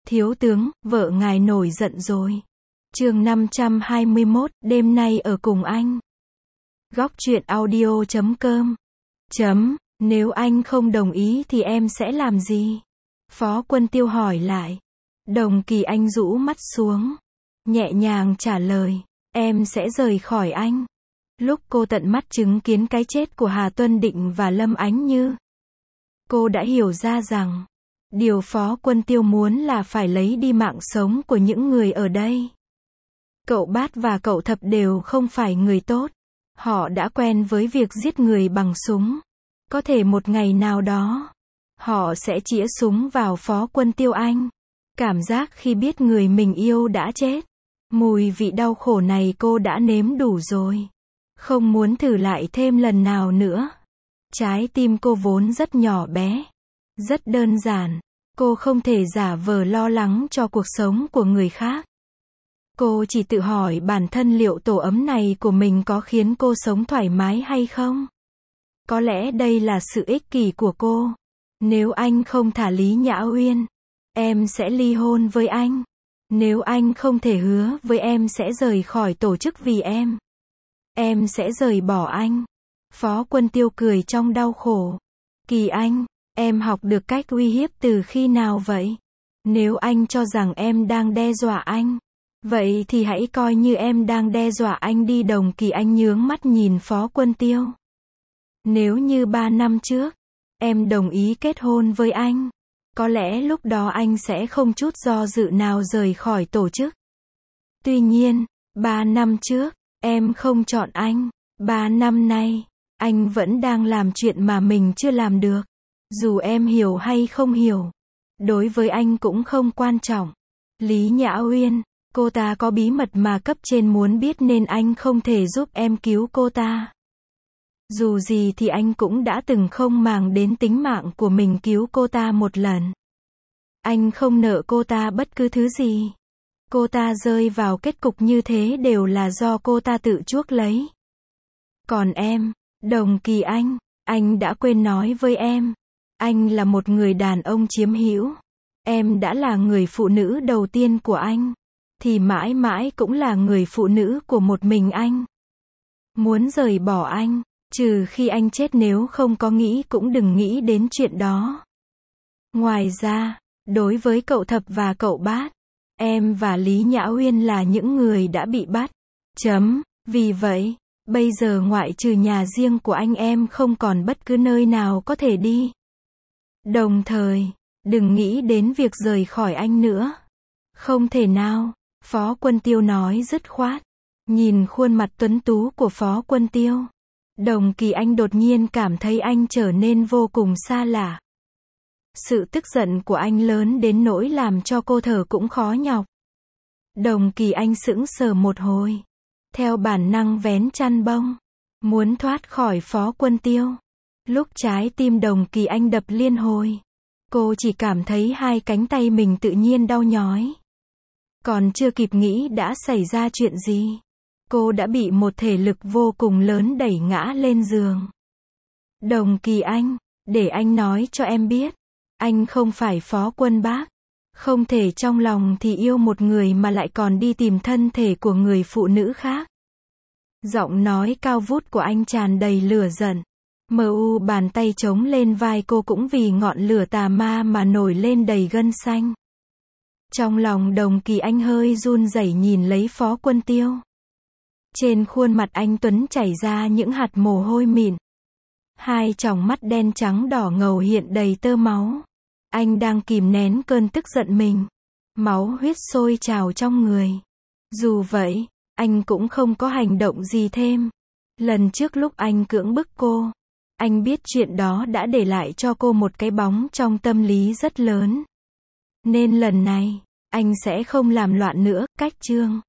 Thiếu tướng, vợ ngài nổi giận rồi. Chương 521, đêm nay ở cùng anh. Góc truyện audio.com. Nếu anh không đồng ý thì em sẽ làm gì? Phó Quân Tiêu hỏi lại. Đồng Kỳ Anh rũ mắt xuống, nhẹ nhàng trả lời, em sẽ rời khỏi anh. Lúc cô tận mắt chứng kiến cái chết của Hà Tuân Định và Lâm Ánh Như, cô đã hiểu ra rằng, điều Phó Quân Tiêu muốn là phải lấy đi mạng sống của những người ở đây. Cậu Bát và cậu Thập đều không phải người tốt. Họ đã quen với việc giết người bằng súng. Có thể một ngày nào đó, họ sẽ chĩa súng vào Phó Quân Tiêu anh. Cảm giác khi biết người mình yêu đã chết. Mùi vị đau khổ này cô đã nếm đủ rồi. Không muốn thử lại thêm lần nào nữa. Trái tim cô vốn rất nhỏ bé. Rất đơn giản. Cô không thể giả vờ lo lắng cho cuộc sống của người khác. Cô chỉ tự hỏi bản thân liệu tổ ấm này của mình có khiến cô sống thoải mái hay không? Có lẽ đây là sự ích kỷ của cô. Nếu anh không thả Lý Nhã Uyên, em sẽ ly hôn với anh. Nếu anh không thể hứa với em sẽ rời khỏi tổ chức vì em sẽ rời bỏ anh. Phó Quân Tiêu cười trong đau khổ. Kỳ Anh, em học được cách uy hiếp từ khi nào vậy? Nếu anh cho rằng em đang đe dọa anh, vậy thì hãy coi như em đang đe dọa anh đi. Đồng Kỳ Anh nhướng mắt nhìn Phó Quân Tiêu. Nếu như 3 năm trước, em đồng ý kết hôn với anh, có lẽ lúc đó anh sẽ không chút do dự nào rời khỏi tổ chức. Tuy nhiên, 3 năm trước, em không chọn anh. 3 năm nay, anh vẫn đang làm chuyện mà mình chưa làm được. Dù em hiểu hay không hiểu, đối với anh cũng không quan trọng. Lý Nhã Uyên, cô ta có bí mật mà cấp trên muốn biết nên anh không thể giúp em cứu cô ta. Dù gì thì anh cũng đã từng không màng đến tính mạng của mình cứu cô ta một lần. Anh không nợ cô ta bất cứ thứ gì. Cô ta rơi vào kết cục như thế đều là do cô ta tự chuốc lấy. Còn em, Đồng Kỳ anh đã quên nói với em. Anh là một người đàn ông chiếm hữu. Em đã là người phụ nữ đầu tiên của anh. Thì mãi mãi cũng là người phụ nữ của một mình anh. Muốn rời bỏ anh, trừ khi anh chết, nếu không có nghĩ cũng đừng nghĩ đến chuyện đó. Ngoài ra, đối với cậu Thập và cậu Bát, em và Lý Nhã Uyên là những người đã bị bắt. Vì vậy, bây giờ ngoại trừ nhà riêng của anh em không còn bất cứ nơi nào có thể đi. Đồng thời, đừng nghĩ đến việc rời khỏi anh nữa. Không thể nào, Phó Quân Tiêu nói dứt khoát. Nhìn khuôn mặt tuấn tú của Phó Quân Tiêu, Đồng Kỳ Anh đột nhiên cảm thấy anh trở nên vô cùng xa lạ. Sự tức giận của anh lớn đến nỗi làm cho cô thở cũng khó nhọc. Đồng Kỳ Anh sững sờ một hồi, theo bản năng vén chăn bông, muốn thoát khỏi Phó Quân Tiêu. Lúc trái tim Đồng Kỳ Anh đập liên hồi, cô chỉ cảm thấy hai cánh tay mình tự nhiên đau nhói. Còn chưa kịp nghĩ đã xảy ra chuyện gì, cô đã bị một thể lực vô cùng lớn đẩy ngã lên giường. Đồng Kỳ Anh, để anh nói cho em biết, anh không phải Phó Quân Bác. Không thể trong lòng thì yêu một người mà lại còn đi tìm thân thể của người phụ nữ khác. Giọng nói cao vút của anh tràn đầy lửa giận. Bàn tay chống lên vai cô cũng vì ngọn lửa tà ma mà nổi lên đầy gân xanh. Trong lòng Đồng Kỳ Anh hơi run rẩy nhìn lấy Phó Quân Tiêu. Trên khuôn mặt anh tuấn chảy ra những hạt mồ hôi mịn. Hai tròng mắt đen trắng đỏ ngầu hiện đầy tơ máu. Anh đang kìm nén cơn tức giận mình. Máu huyết sôi trào trong người. Dù vậy, anh cũng không có hành động gì thêm. Lần trước lúc anh cưỡng bức cô, anh biết chuyện đó đã để lại cho cô một cái bóng trong tâm lý rất lớn. Nên lần này, anh sẽ không làm loạn nữa. Cách chương